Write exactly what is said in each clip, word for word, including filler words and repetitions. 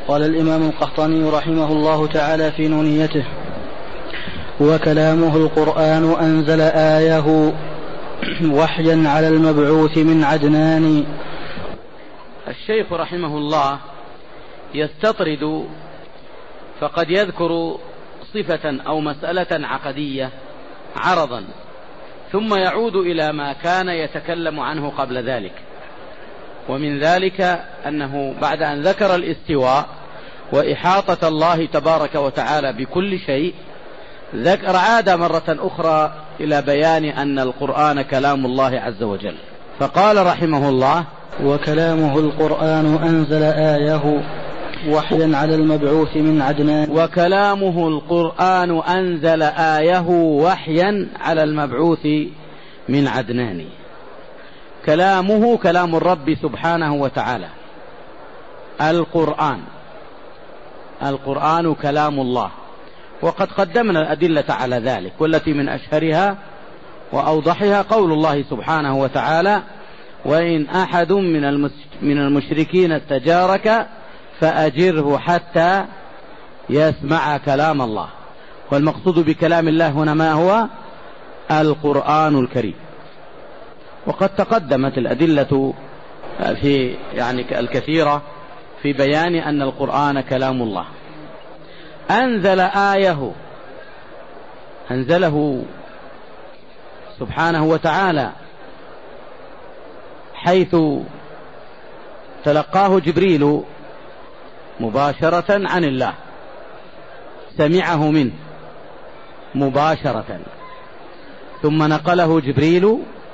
قال الإمام القحطاني رحمه الله تعالى في نونيته: وكلامه القرآن أنزل آيه وحيا على المبعوث من عدنان. الشيخ رحمه الله يستطرد، فقد يذكر صفة أو مسألة عقدية عرضا، ثم يعود إلى ما كان يتكلم عنه قبل ذلك. ومن ذلك أنه بعد أن ذكر الاستواء وإحاطة الله تبارك وتعالى بكل شيء، ذكر عاد مرة أخرى إلى بيان أن القرآن كلام الله عز وجل، فقال رحمه الله: وكلامه القرآن أنزل آيه وحيا على المبعوث من عدنان. وكلامه القرآن أنزل آيه وحيا على المبعوث من عدنان. كلامه كلام الرب سبحانه وتعالى. القرآن القرآن كلام الله، وقد قدمنا الأدلة على ذلك، والتي من أشهرها وأوضحها قول الله سبحانه وتعالى: وإن أحد من المشركين استجارك فأجره حتى يسمع كلام الله. والمقصود بكلام الله هنا ما هو؟ القرآن الكريم. وقد تقدمت الأدلة في يعني الكثيرة في بيان أن القرآن كلام الله. أنزل آيه، أنزله سبحانه وتعالى حيث تلقاه جبريل مباشرة عن الله، سمعه منه مباشرة، ثم نقله جبريل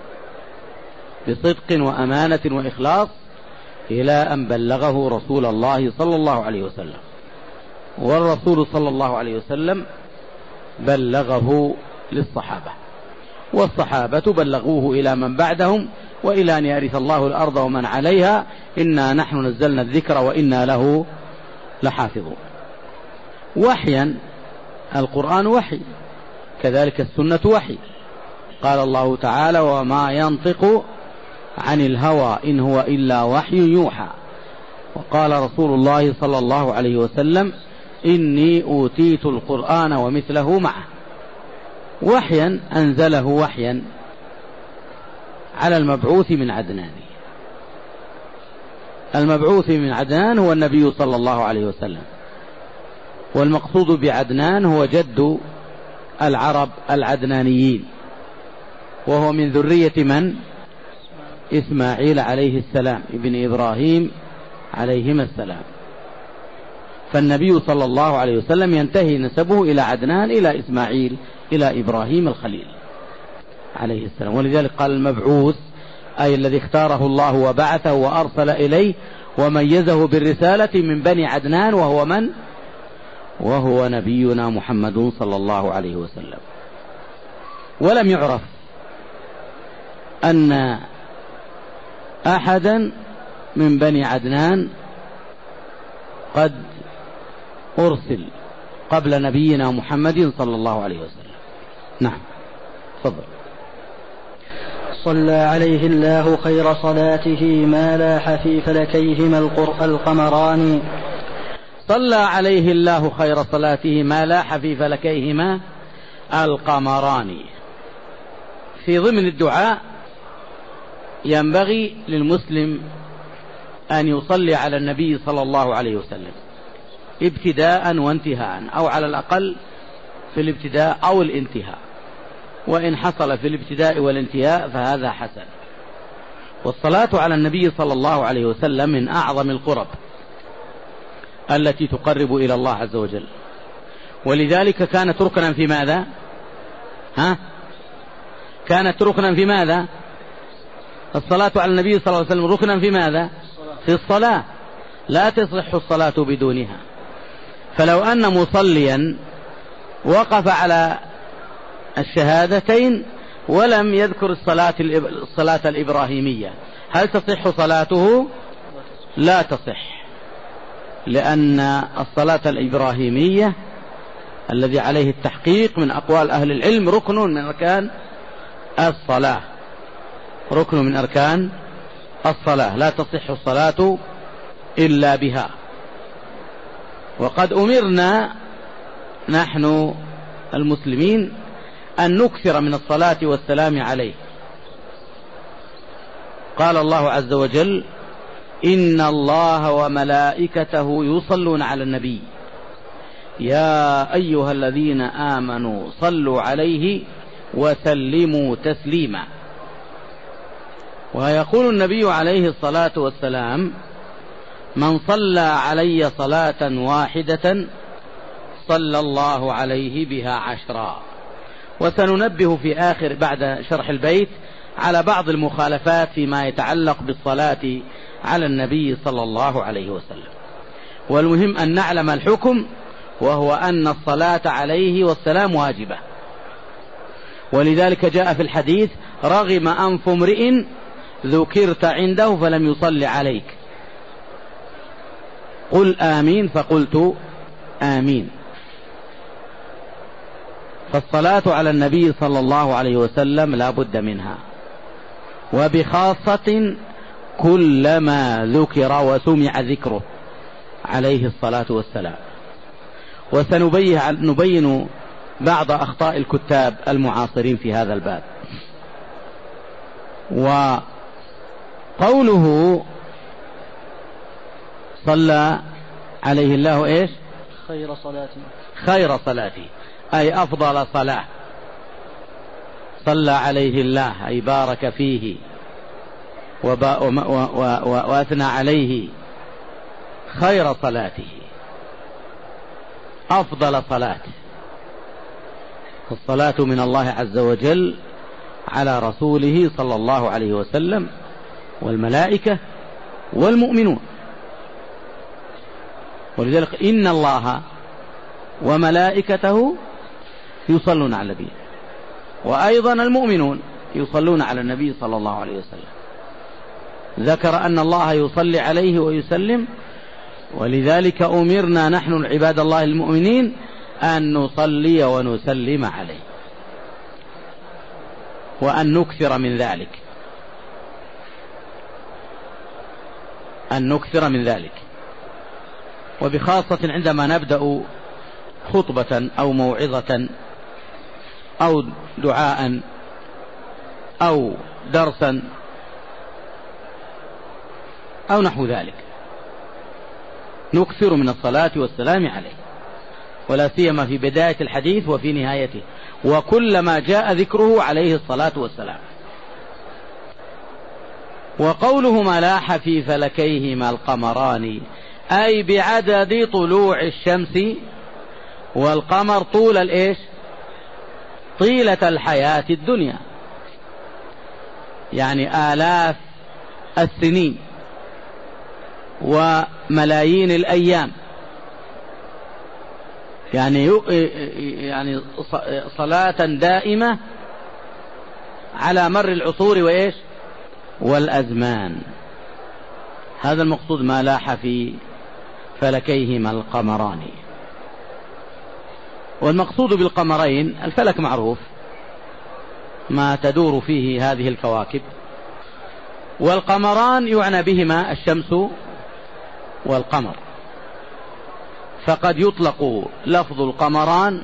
بصدق وأمانة وإخلاص إلى أن بلغه رسول الله صلى الله عليه وسلم، والرسول صلى الله عليه وسلم بلغه للصحابة، والصحابة بلغوه إلى من بعدهم، وإلى أن يرث الله الأرض ومن عليها، إنا نحن نزلنا الذكر وإنا له لحافظون. وحيا، القرآن وحي، كذلك السنة وحي. قال الله تعالى: وما ينطق عن الهوى إن هو إلا وحي يوحى. وقال رسول الله صلى الله عليه وسلم: إني أوتيت القرآن ومثله معه. وحيا، أنزله وحيا على المبعوث من عدنان. المبعوث من عدنان هو النبي صلى الله عليه وسلم، والمقصود بعدنان هو جد العرب العدنانيين، وهو من ذرية من؟ إسماعيل عليه السلام ابن إبراهيم عليهما السلام. فالنبي صلى الله عليه وسلم ينتهي نسبه إلى عدنان، إلى إسماعيل، إلى إبراهيم الخليل عليه السلام. ولذلك قال المبعوث أي الذي اختاره الله وبعثه وأرسل إليه وميزه بالرسالة من بني عدنان، وهو من؟ وهو نبينا محمد صلى الله عليه وسلم. ولم يعرف أن أحدا من بني عدنان قد أرسل قبل نبينا محمد صلى الله عليه وسلم. نعم، تفضل. صلى عليه الله خير صلاته ما لاح في فلكيهما القمران. صلى عليه الله خير صلاته ما لاح في فلكيهما القمران. في ضمن الدعاء ينبغي للمسلم أن يصلي على النبي صلى الله عليه وسلم ابتداء وانتهاء، أو على الأقل في الابتداء أو الانتهاء، وإن حصل في الابتداء والانتهاء فهذا حسن. والصلاة على النبي صلى الله عليه وسلم من أعظم القرب التي تقرب إلى الله عز وجل، ولذلك كانت ركنا في ماذا؟ ها؟ كانت ركنا في ماذا؟ الصلاة على النبي صلى الله عليه وسلم ركنا في ماذا؟ في الصلاة، لا تصح الصلاة بدونها. فلو أن مصليا وقف على الشهادتين ولم يذكر الصلاة, الصلاة الإبراهيمية، هل تصح صلاته؟ لا تصح، لأن الصلاة الإبراهيمية الذي عليه التحقيق من أقوال أهل العلم ركن من أركان الصلاة، ركن من أركان الصلاة، لا تصح الصلاة إلا بها. وقد أمرنا نحن المسلمين أن نكثر من الصلاة والسلام عليه. قال الله عز وجل: إن الله وملائكته يصلون على النبي يا أيها الذين آمنوا صلوا عليه وسلموا تسليما. ويقول النبي عليه الصلاة والسلام: من صلى علي صلاة واحدة صلى الله عليه بها عشرا. وسننبه في آخر بعد شرح البيت على بعض المخالفات فيما يتعلق بالصلاة على النبي صلى الله عليه وسلم. والمهم أن نعلم الحكم، وهو أن الصلاة عليه والسلام واجبة. ولذلك جاء في الحديث: رغم أنف امرئ ذكرت عنده فلم يصل عليك، قل آمين، فقلت آمين. فالصلاة على النبي صلى الله عليه وسلم لا بد منها، وبخاصة كلما ذكر وسمع ذكره عليه الصلاة والسلام. وسنبين بعض أخطاء الكتاب المعاصرين في هذا الباب. وقوله صلى عليه الله إيش؟ خير صلاته، خير صلاته أي أفضل صلاة. صلى عليه الله أي بارك فيه وأثنى عليه. خير صلاته أفضل صلاة. الصلاة من الله عز وجل على رسوله صلى الله عليه وسلم والملائكة والمؤمنون. ولذلك إن الله وملائكته يصلون على النبي، وأيضا المؤمنون يصلون على النبي صلى الله عليه وسلم. ذكر أن الله يصلي عليه ويسلم، ولذلك أمرنا نحن عباد الله المؤمنين أن نصلي ونسلم عليه، وأن نكثر من ذلك أن نكثر من ذلك وبخاصة عندما نبدأ خطبة أو موعظة أو دعاء أو درسا أو نحو ذلك، نكثر من الصلاة والسلام عليه، ولا سيما في بداية الحديث وفي نهايته، وكلما جاء ذكره عليه الصلاة والسلام. وقوله ما لاح في فلكيهما القمران أي بعدد طلوع الشمس والقمر طول الإيش؟ طيلة الحياة الدنيا، يعني آلاف السنين وملايين الأيام، يعني يعني صلاة دائمة على مر العصور وإيش؟ والأزمان. هذا المقصود ما لاح في فلكيهما القمران. والمقصود بالقمرين الفلك معروف، ما تدور فيه هذه الكواكب، والقمران يعنى بهما الشمس والقمر. فقد يطلق لفظ القمران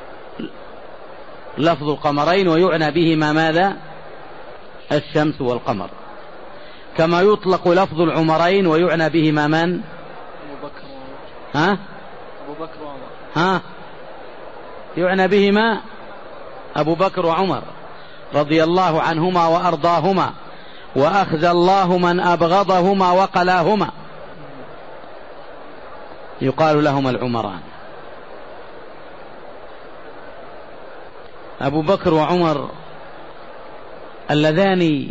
لفظ القمرين ويعنى بهما ماذا؟ الشمس والقمر، كما يطلق لفظ العمرين ويعنى بهما من؟ أبو بكر ها؟ أبو بكر وعمر. ها؟ يعنى بهما أبو بكر وعمر رضي الله عنهما وأرضاهما، وأخزى الله من أبغضهما وقلاهما، يقال لهما العمران. أبو بكر وعمر اللذان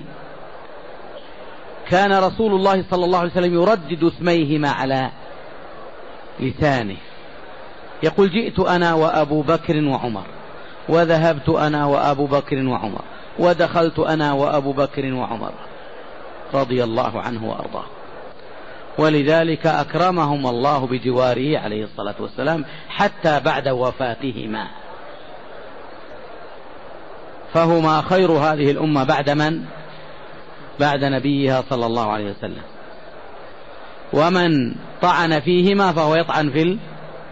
كان رسول الله صلى الله عليه وسلم يردد اسميهما على لسانه، يقول جئت أنا وأبو بكر وعمر، وذهبت أنا وأبو بكر وعمر، ودخلت أنا وأبو بكر وعمر رضي الله عنه وأرضاه. ولذلك أكرمهم الله بجواره عليه الصلاة والسلام حتى بعد وفاتهما، فهما خير هذه الأمة بعد من؟ بعد نبيها صلى الله عليه وسلم. ومن طعن فيهما فهو يطعن في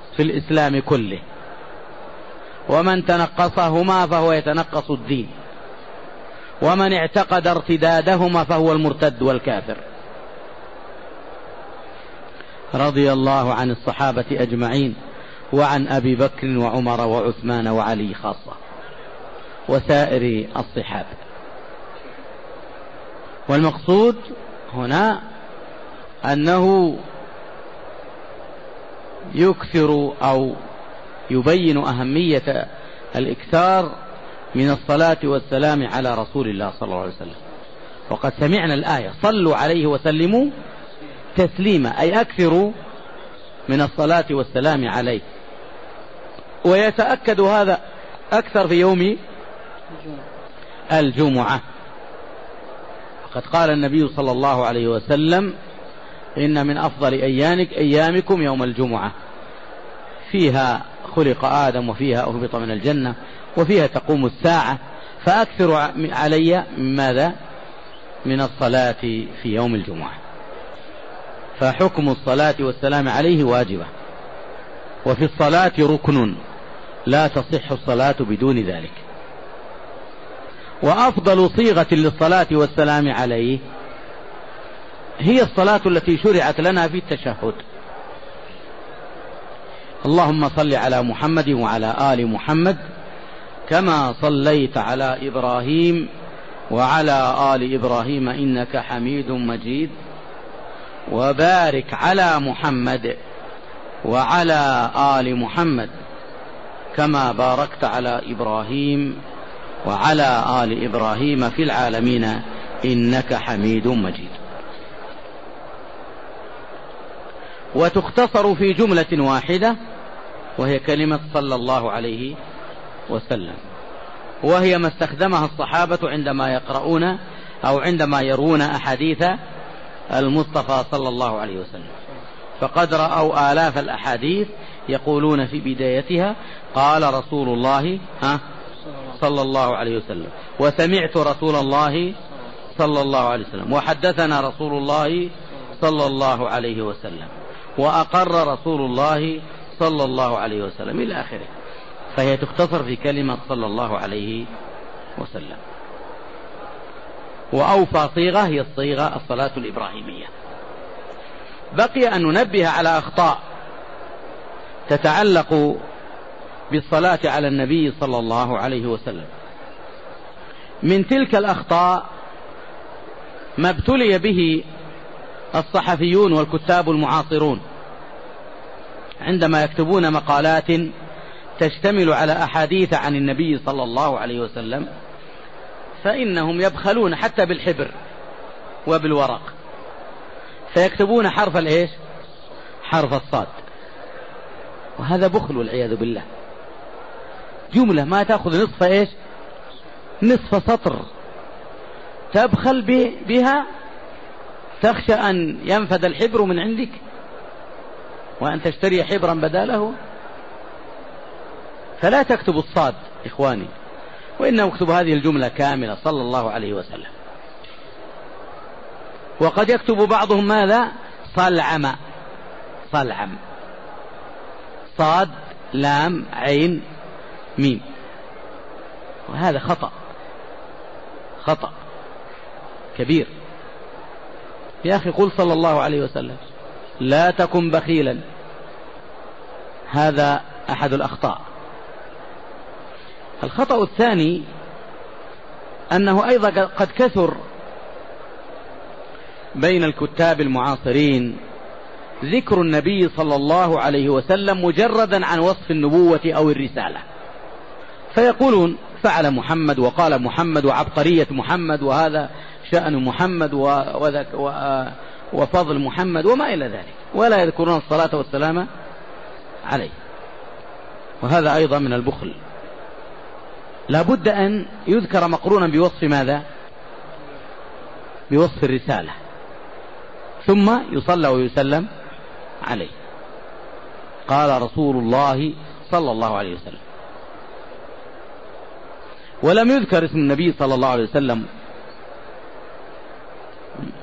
في الإسلام كله، ومن تنقصهما فهو يتنقص الدين، ومن اعتقد ارتدادهما فهو المرتد والكافر. رضي الله عن الصحابة أجمعين، وعن أبي بكر وعمر وعثمان وعلي خاصة، وسائر الصحابة. والمقصود هنا أنه يكثر أو يبين أهمية الإكثار من الصلاة والسلام على رسول الله صلى الله عليه وسلم. وقد سمعنا الآية صلوا عليه وسلموا تسليما، أي أكثروا من الصلاة والسلام عليه. ويتأكد هذا أكثر في يوم الجمعة. قد قال النبي صلى الله عليه وسلم إن من أفضل أيامك أيامكم يوم الجمعة، فيها خلق آدم وفيها أهبط من الجنة وفيها تقوم الساعة، فأكثر علي من ماذا؟ من الصلاة في يوم الجمعة. فحكم الصلاة والسلام عليه واجبة، وفي الصلاة ركن لا تصح الصلاة بدون ذلك. وأفضل صيغة للصلاة والسلام عليه هي الصلاة التي شرعت لنا في التشهد. اللهم صل على محمد وعلى آل محمد كما صليت على إبراهيم وعلى آل إبراهيم إنك حميد مجيد، وبارك على محمد وعلى آل محمد كما باركت على إبراهيم وعلى آل إبراهيم في العالمين إنك حميد مجيد. وتختصر في جملة واحدة وهي كلمة صلى الله عليه وسلم، وهي ما استخدمها الصحابة عندما يقرؤون أو عندما يروون أحاديث المصطفى صلى الله عليه وسلم. فقد رأوا آلاف الأحاديث يقولون في بدايتها قال رسول الله ها صلى الله عليه وسلم، وسمعت رسول الله صلى الله عليه وسلم، وحدثنا رسول الله صلى الله عليه وسلم، وأقر رسول الله صلى الله عليه وسلم إلى آخره. فهي تختصر في كلمة صلى الله عليه وسلم. وأوفى صيغة هي الصيغة الصلاة الإبراهيمية. بقي أن ننبه على أخطاء تتعلق بالصلاة على النبي صلى الله عليه وسلم. من تلك الأخطاء ما ابتلي به الصحفيون والكتاب المعاصرون عندما يكتبون مقالات تشتمل على أحاديث عن النبي صلى الله عليه وسلم، فإنهم يبخلون حتى بالحبر وبالورق، فيكتبون حرف الإيش؟ حرف الصاد. وهذا بخل والعياذ بالله. جملة ما تأخذ نصف إيش؟ نصف سطر، تبخل بها، تخشى أن ينفد الحبر من عندك وأن تشتري حبرا بداله. فلا تكتب الصاد إخواني، وإنما اكتب هذه الجملة كاملة صلى الله عليه وسلم. وقد يكتب بعضهم ماذا؟ صلعم، صلعم، صاد لام عين ميم، وهذا خطأ، خطأ كبير. يا أخي قل صلى الله عليه وسلم، لا تكن بخيلا. هذا أحد الأخطاء. الخطأ الثاني أنه أيضا قد كثر بين الكتاب المعاصرين ذكر النبي صلى الله عليه وسلم مجردا عن وصف النبوة أو الرسالة، فيقولون فعل محمد وقال محمد وعبقرية محمد وهذا شأن محمد وفضل محمد وما إلى ذلك، ولا يذكرون الصلاة والسلام عليه. وهذا أيضا من البخل. لا بد أن يذكر مقرونا بوصف ماذا؟ بوصف الرسالة، ثم يصلى ويسلم عليه. قال رسول الله صلى الله عليه وسلم، ولم يذكر اسم النبي صلى الله عليه وسلم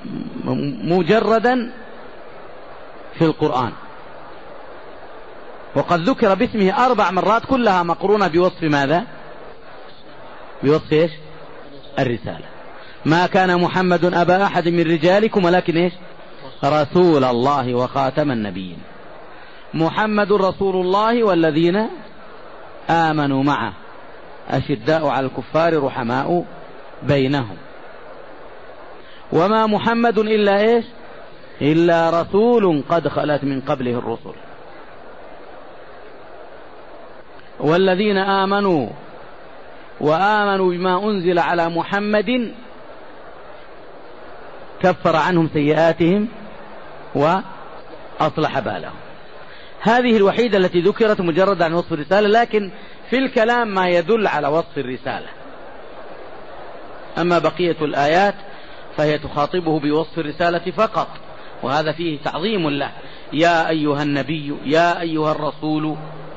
مجردا في القرآن، وقد ذكر باسمه أربع مرات كلها مقرونة بوصف ماذا؟ بوصف إيش؟ الرسالة. ما كان محمد أبا أحد من رجالكم ولكن إيش؟ رسول الله وخاتم النبيين. محمد رسول الله والذين آمنوا معه أشداء على الكفار رحماء بينهم. وما محمد إلا إيش؟ إلا رسول قد خلت من قبله الرسل. والذين آمنوا وآمنوا بما أنزل على محمد كفر عنهم سيئاتهم وأصلح بالهم. هذه الوحيدة التي ذكرت مجرد عن وصف الرسالة، لكن في الكلام ما يدل على وصف الرسالة. أما بقية الآيات فهي تخاطبه بوصف الرسالة فقط، وهذا فيه تعظيم له. يا أيها النبي، يا أيها الرسول،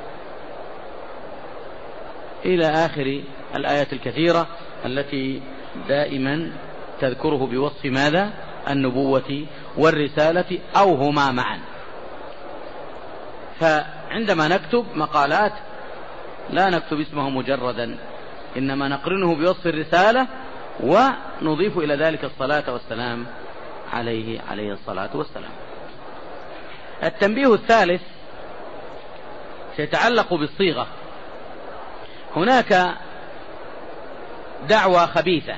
إلى آخر الآيات الكثيرة التي دائما تذكره بوصف ماذا؟ النبوة والرسالة أو هما معا. فعندما نكتب مقالات لا نكتب اسمه مجردا، إنما نقرنه بوصف الرسالة ونضيف إلى ذلك الصلاة والسلام عليه عليه الصلاة والسلام. التنبيه الثالث سيتعلق بالصيغة. هناك دعوة خبيثة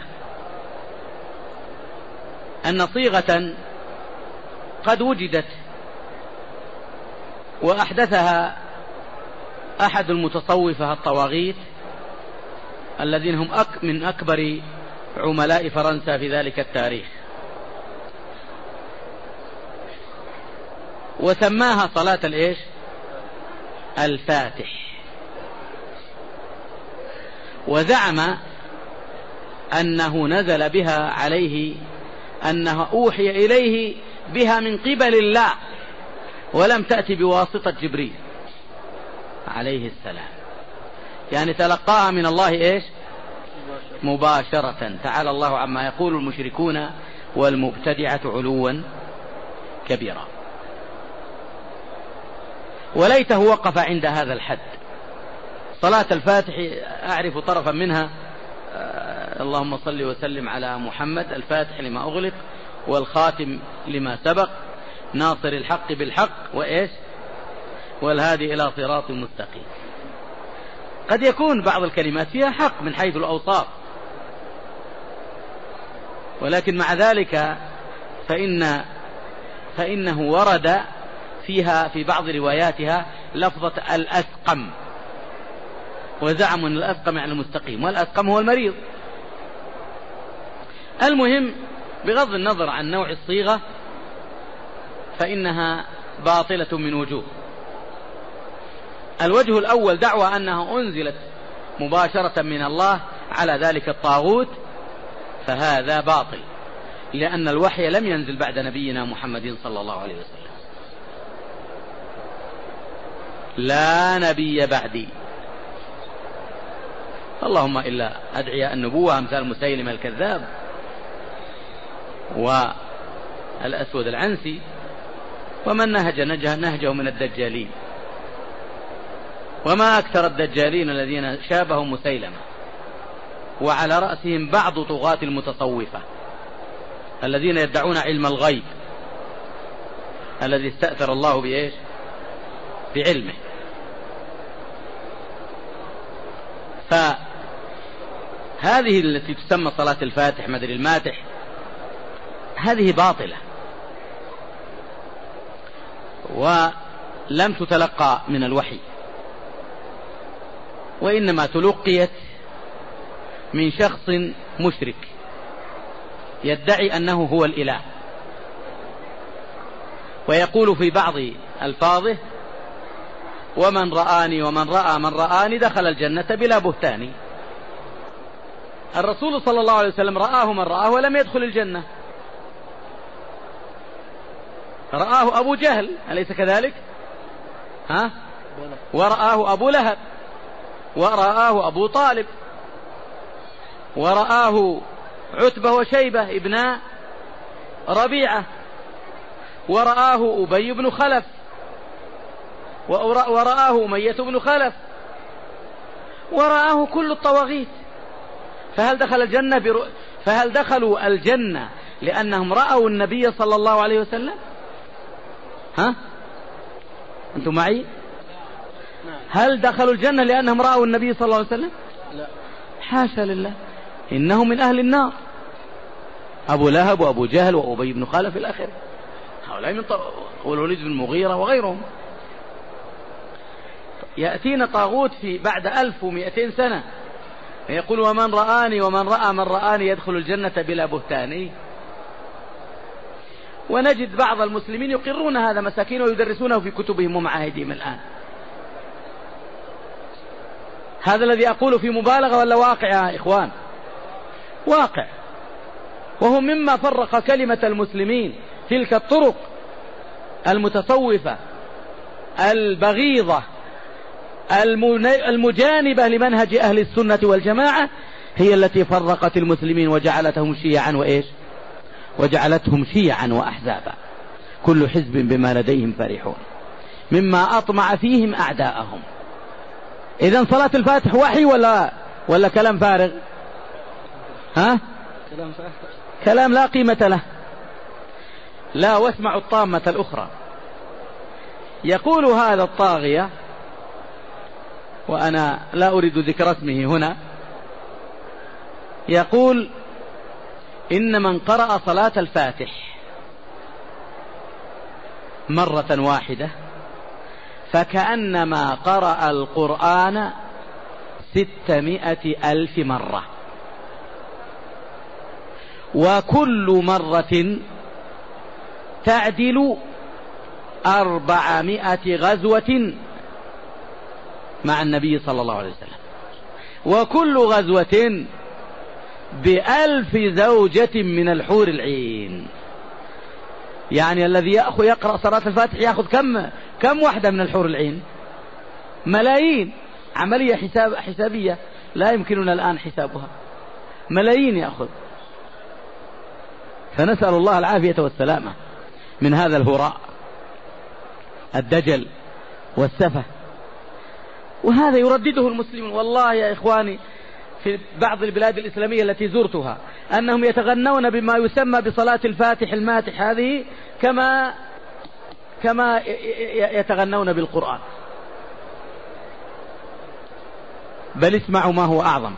أن صيغة قد وجدت وأحدثها أحد المتصوفة الطواغيت الذين هم أك من أكبر عملاء فرنسا في ذلك التاريخ، وسماها صلاة الإيش؟ الفاتح. وزعم أنه نزل بها عليه، أنه أوحي إليه بها من قبل الله ولم تأتي بواسطة جبريل عليه السلام، يعني تلقاها من الله إيش؟ مباشرة. تعالى الله عما يقول المشركون والمبتدعة علوا كبيرا. وليته وقف عند هذا الحد. صلاة الفاتح أعرف طرفا منها، اللهم صل وسلم على محمد الفاتح لما أغلق والخاتم لما سبق ناصر الحق بالحق وإيش؟ والهادي إلى صراط مستقيم. قد يكون بعض الكلمات فيها حق من حيث الأوصاف، ولكن مع ذلك فإن فإنه ورد فيها في بعض رواياتها لفظة الأسقم، وزعموا أن الأسقم يعني المستقيم، والأسقم هو المريض. المهم بغض النظر عن نوع الصيغة فإنها باطلة من وجوه. الوجه الأول دعوى أنها أنزلت مباشرة من الله على ذلك الطاغوت، فهذا باطل، لأن الوحي لم ينزل بعد نبينا محمد صلى الله عليه وسلم. لا نبي بعدي، اللهم إلا أدعياء النبوة أمثال مسيلمة الكذاب والأسود العنسي ومن نهج نهجه من الدجالين. وما أكثر الدجالين الذين شابهوا مسيلمة، وعلى رأسهم بعض طغاة المتصوفة الذين يدعون علم الغيب الذي استأثر الله بإيش؟ بعلمه. فهذه التي تسمى صلاة الفاتح مدري الماتح هذه باطلة، ولم تتلقى من الوحي، وإنما تلقيت من شخص مشرك يدعي أنه هو الإله، ويقول في بعض ألفاظه: ومن رآني ومن رأى من رآني دخل الجنة بلا بهتان. الرسول صلى الله عليه وسلم رآه من رآه ولم يدخل الجنة. رآه أبو جهل أليس كذلك؟ ها؟ ورآه أبو لهب، ورآه أبو طالب، ورآه عتبة وشيبة ابن ربيعة، ورآه أبي بن خلف، ورآه أمية بن خلف، ورآه كل الطواغيت. فهل دخل الجنة برؤ... فهل دخلوا الجنة لأنهم رأوا النبي صلى الله عليه وسلم؟ ها أنتم معي؟ هل دخلوا الجنة لأنهم رأوا النبي صلى الله عليه وسلم؟ لا، حاشا لله، إنهم من أهل النار. أبو لهب وأبو جهل وأبي بن خلف إلى آخره، هؤلاء من طاغوت، والوليد بن المغيرة وغيرهم. يأتينا طاغوت في بعد ألف ومئتين سنة يقول ومن رآني ومن رأى من رآني يدخل الجنة بلا بهتان. ونجد بعض المسلمين يقرون هذا مساكين ويدرسونه في كتبهم ومعاهدهم الآن. هذا الذي أقول في مبالغة ولا واقع يا إخوان؟ واقع. وهو مما فرق كلمة المسلمين، تلك الطرق المتصوفة البغيضة المجانبة لمنهج أهل السنة والجماعة هي التي فرقت المسلمين وجعلتهم شيعا وإيش وجعلتهم شيعا وأحزابا، كل حزب بما لديهم فرحون، مما أطمع فيهم أعداءهم. إذن صلاة الفاتح وحي ولا ولا كلام فارغ؟ ها؟ كلام فارغ، كلام لا قيمة له. لا، واسمعوا الطامة الأخرى. يقول هذا الطاغية، وأنا لا أريد ذكر اسمه هنا، يقول إن من قرأ صلاة الفاتح مرة واحدة فكأنما قرأ القرآن ستمائة ألف مرة، وكل مرة تعدل أربعمائة غزوة مع النبي صلى الله عليه وسلم، وكل غزوة بألف زوجة من الحور العين. يعني الذي يأخذ يقرأ صلاة الفاتح يأخذ كم كم واحدة من الحور العين؟ ملايين. عملية حساب حسابية لا يمكننا الآن حسابها، ملايين يأخذ. فنسأل الله العافية والسلامة من هذا الهراء الدجل والسفه. وهذا يردده المسلمون. والله يا إخواني في بعض البلاد الإسلامية التي زرتها أنهم يتغنون بما يسمى بصلاة الفاتح الماتح هذه كما كما يتغنون بالقرآن. بل اسمعوا ما هو أعظم.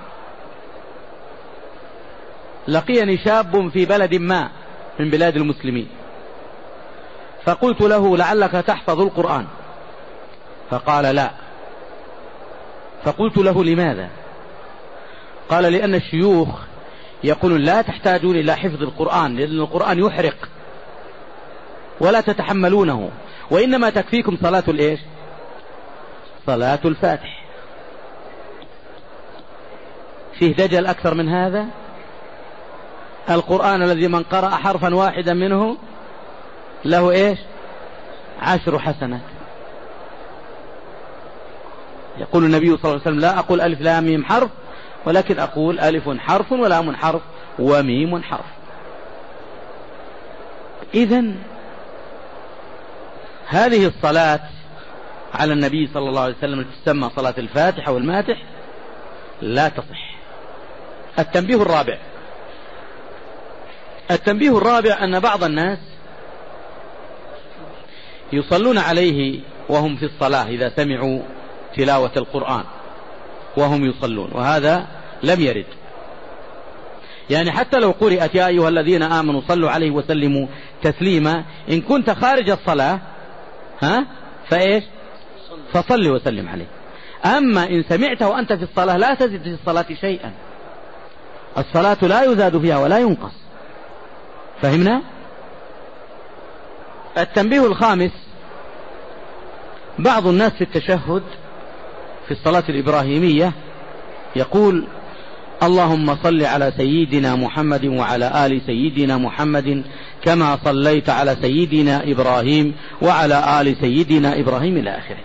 لقيني شاب في بلد ما من بلاد المسلمين، فقلت له لعلك تحفظ القرآن؟ فقال لا. فقلت له لماذا؟ قال لأن الشيوخ يقولون لا تحتاجون إلى حفظ القرآن لأن القرآن يحرق ولا تتحملونه، وإنما تكفيكم صلاة الإيش؟ صلاة الفاتح. فيه دجل أكثر من هذا؟ القرآن الذي من قرأ حرفا واحدا منه له إيش؟ عشر حسنات. يقول النبي صلى الله عليه وسلم لا أقول ألف لام ميم حرف، ولكن أقول ألف حرف ولام حرف وميم حرف. إذن هذه الصلاة على النبي صلى الله عليه وسلم تسمى صلاة الفاتحة والماتح لا تصح. التنبيه الرابع التنبيه الرابع أن بعض الناس يصلون عليه وهم في الصلاة إذا سمعوا تلاوة القرآن وهم يصلون، وهذا لم يرد. يعني حتى لو قرأت يا أيها الذين آمنوا صلوا عليه وسلموا تسليما، إن كنت خارج الصلاة ها فإيش فصل وسلم عليه. أما إن سمعته وأنت في الصلاة لا تزد في الصلاة شيئا، الصلاة لا يزاد فيها ولا ينقص. فهمنا؟ التنبيه الخامس، بعض الناس في التشهد في الصلاة الإبراهيمية يقول اللهم صل على سيدنا محمد وعلى آل سيدنا محمد كما صليت على سيدنا إبراهيم وعلى آل سيدنا إبراهيم إلى آخره.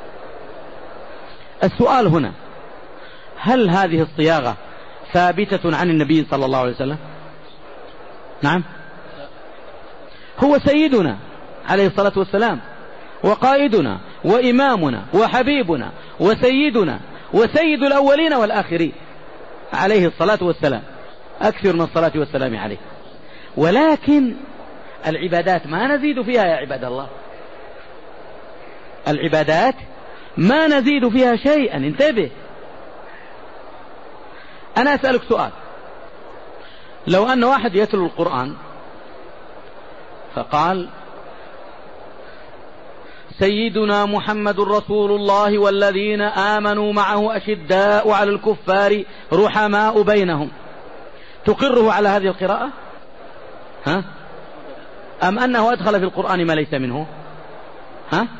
السؤال هنا، هل هذه الصياغة ثابتة عن النبي صلى الله عليه وسلم؟ نعم، هو سيدنا عليه الصلاة والسلام وقائدنا وإمامنا وحبيبنا وسيدنا وسيد الأولين والآخرين عليه الصلاة والسلام، أكثر من الصلاة والسلام عليه. ولكن العبادات ما نزيد فيها يا عباد الله، العبادات ما نزيد فيها شيئا. انتبه، أنا أسألك سؤال، لو أن واحد يتلو القرآن فقال سيدنا محمد رسول الله والذين آمنوا معه أشداء على الكفار رحماء بينهم، تقره على هذه القراءة؟ ها؟ أم أنه أدخل في القرآن ما ليس منه؟ ها؟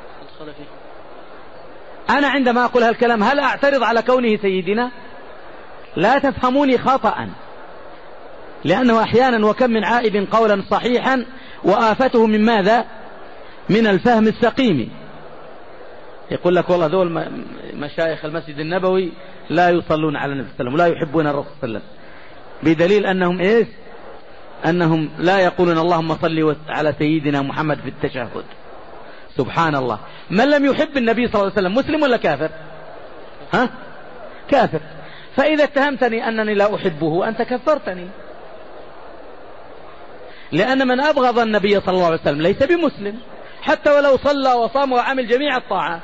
أنا عندما أقول هالكلام هل أعترض على كونه سيدنا؟ لا تفهموني خطأ، لأنه أحيانا وكم من عائب قولا صحيحا وآفته من ماذا؟ من الفهم السقيم. يقول لك والله ذول مشايخ المسجد النبوي لا يصلون على النبي صلى الله عليه وسلم ولا يحبون الرسول صلى الله عليه وسلم، بدليل أنهم إيش؟ أنهم لا يقولون اللهم صل على سيدنا محمد في التشهد. سبحان الله، من لم يحب النبي صلى الله عليه وسلم مسلم ولا كافر؟ ها؟ كافر. فإذا اتهمتني أنني لا أحبه أنت كفرتني، لأن من أبغض النبي صلى الله عليه وسلم ليس بمسلم حتى ولو صلى وصام وعمل جميع الطاعات،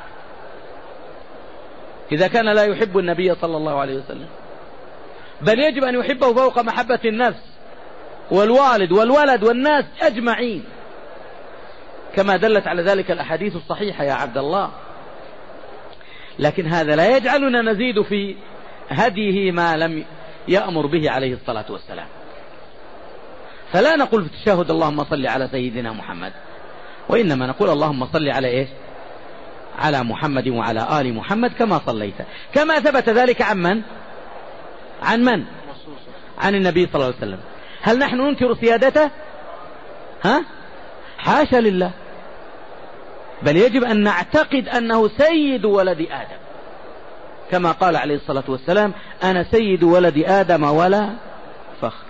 إذا كان لا يحب النبي صلى الله عليه وسلم، بل يجب أن يحبه فوق محبة النفس والوالد والولد والناس أجمعين، كما دلت على ذلك الأحاديث الصحيحة يا عبد الله. لكن هذا لا يجعلنا نزيد في هديه ما لم يأمر به عليه الصلاة والسلام. فلا نقول في التشهد اللهم صل على سيدنا محمد، وإنما نقول اللهم صل على إيش؟ على محمد وعلى آل محمد كما صليت، كما ثبت ذلك عن من؟ عن من؟ عن النبي صلى الله عليه وسلم. هل نحن ننكر سيادته؟ ها؟ حاشا لله، بل يجب أن نعتقد أنه سيد ولد آدم، كما قال عليه الصلاة والسلام أنا سيد ولد آدم ولا فخر.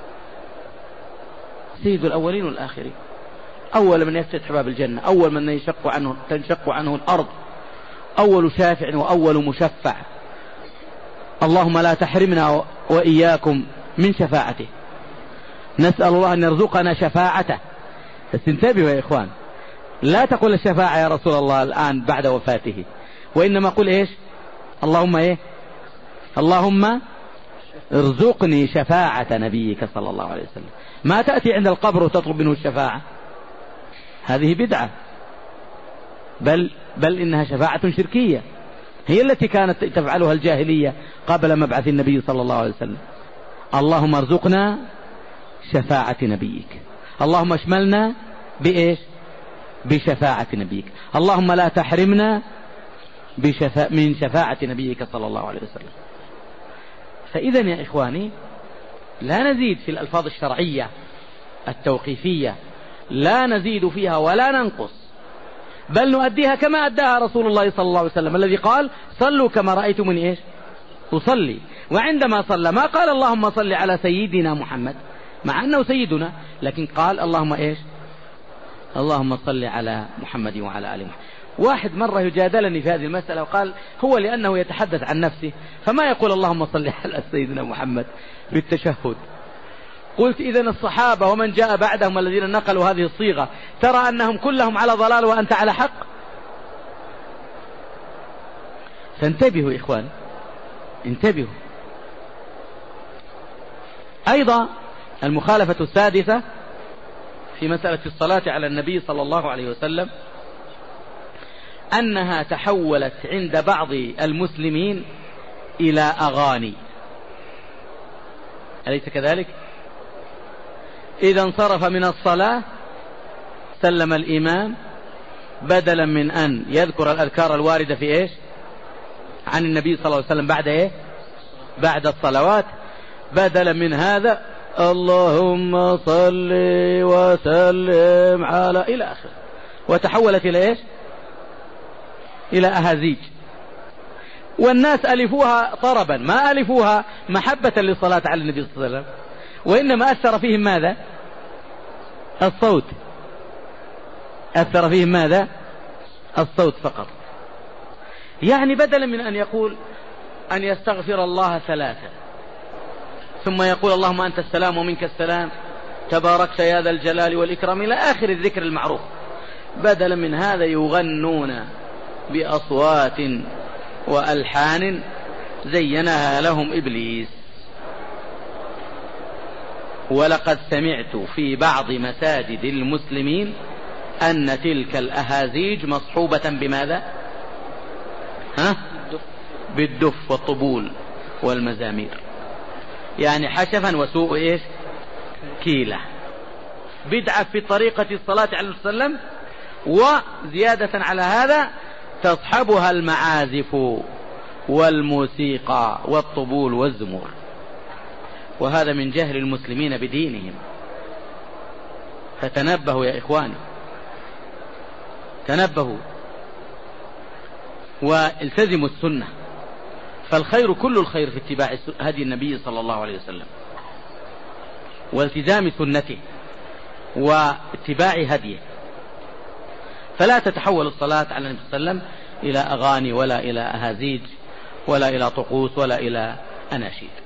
سيد الأولين والآخرين، أول من يفتح باب الجنة، أول من ينشق عنه تنشق عنه الأرض، أول شافع وأول مشفع. اللهم لا تحرمنا وإياكم من شفاعته، نسأل الله أن يرزقنا شفاعته. استنتبهوا يا إخوان، لا تقول الشفاعة يا رسول الله الآن بعد وفاته، وإنما قل إيش؟ اللهم إيه؟ اللهم ارزقني شفاعة نبيك صلى الله عليه وسلم. ما تأتي عند القبر وتطلب منه الشفاعة، هذه بدعة، بل بل إنها شفاعة شركية، هي التي كانت تفعلها الجاهلية قبل مبعث النبي صلى الله عليه وسلم. اللهم ارزقنا شفاعة نبيك، اللهم اشملنا بإيش؟ بشفاعة نبيك، اللهم لا تحرمنا بشفاء من شفاعة نبيك صلى الله عليه وسلم. فإذا يا إخواني لا نزيد في الألفاظ الشرعية التوقيفية، لا نزيد فيها ولا ننقص، بل نؤديها كما أداها رسول الله صلى الله عليه وسلم الذي قال صلوا كما رأيتموني إيش؟ أصلي. وعندما صلى ما قال اللهم صل على سيدنا محمد مع أنه سيدنا، لكن قال اللهم إيش؟ اللهم صل على محمد وعلى آل محمد. واحد مرة يجادلني في هذه المسألة وقال هو لأنه يتحدث عن نفسه فما يقول اللهم صل على سيدنا محمد في التشهد. قلت إذن الصحابة ومن جاء بعدهم الذين نقلوا هذه الصيغة ترى أنهم كلهم على ضلال وأنت على حق؟ فانتبهوا إخوان، انتبهوا. أيضا المخالفة السادسة في مسألة الصلاة على النبي صلى الله عليه وسلم أنها تحولت عند بعض المسلمين إلى أغاني، أليس كذلك؟ إذا انصرف من الصلاة سلم الإمام، بدلا من أن يذكر الأذكار الواردة في إيش؟ عن النبي صلى الله عليه وسلم بعد إيه؟ بعد الصلوات، بدلا من هذا اللهم صل وسلم على إلى آخر، وتحولت إلى إيش؟ إلى أهازيج. والناس ألفوها طربا، ما ألفوها محبة للصلاة على النبي صلى الله عليه وسلم، وإنما أثر فيهم ماذا؟ الصوت. أثر فيهم ماذا؟ الصوت فقط. يعني بدلا من أن يقول أن يستغفر الله ثلاثة ثم يقول اللهم أنت السلام ومنك السلام تباركت يا ذا الجلال والإكرام إلى آخر الذكر المعروف، بدلا من هذا يغنون بأصوات وألحان زينها لهم إبليس. ولقد سمعت في بعض مساجد المسلمين أن تلك الأهازيج مصحوبة بماذا؟ ها؟ بالدف والطبول والمزامير، يعني حشفا وسوء إيش؟ كيلة. بدعة في طريقة الصلاة عليه وسلم، وزيادة على هذا تصحبها المعازف والموسيقى والطبول والزمور، وهذا من جهل المسلمين بدينهم. فتنبهوا يا إخواني، تنبهوا والتزموا السنة، فالخير كل الخير في اتباع هدي النبي صلى الله عليه وسلم والتزام سنته واتباع هديه. فلا تتحول الصلاة على النبي صلى الله عليه وسلم إلى أغاني ولا إلى أهازيج ولا إلى طقوس ولا إلى أناشيد.